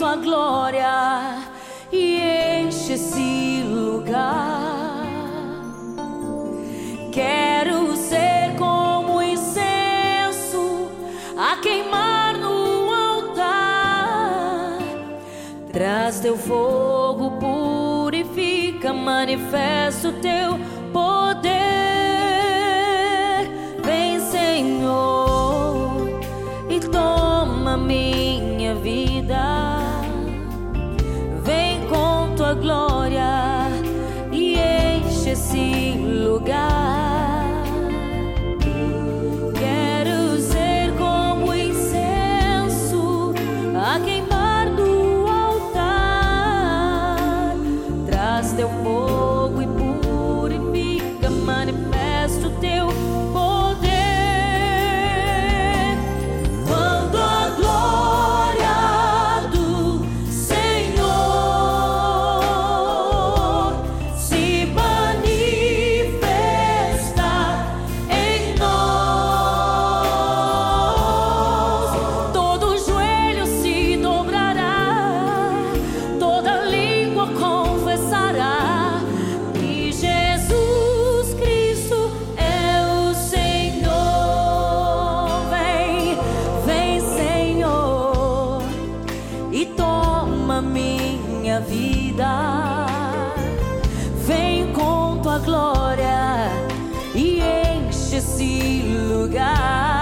tua glória e enche esse lugar. Quero ser como incenso a queimar no altar. Traz teu fogo, purifica, manifesta o teu poder. Vem, Senhor, e toma minha vida. Vem com tua glória e enche esse lugar. Quero ser como incenso a queimar no altar. Traz teu fogo e purifica, manifesta o teu poder. Quando a glória do Senhor se manifesta em nós, todo joelho se dobrará, toda língua confessará que Jesus Cristo é o Senhor. Vem, vem, Senhor, e toma minha vida. Vem com tua glória e enche esse lugar.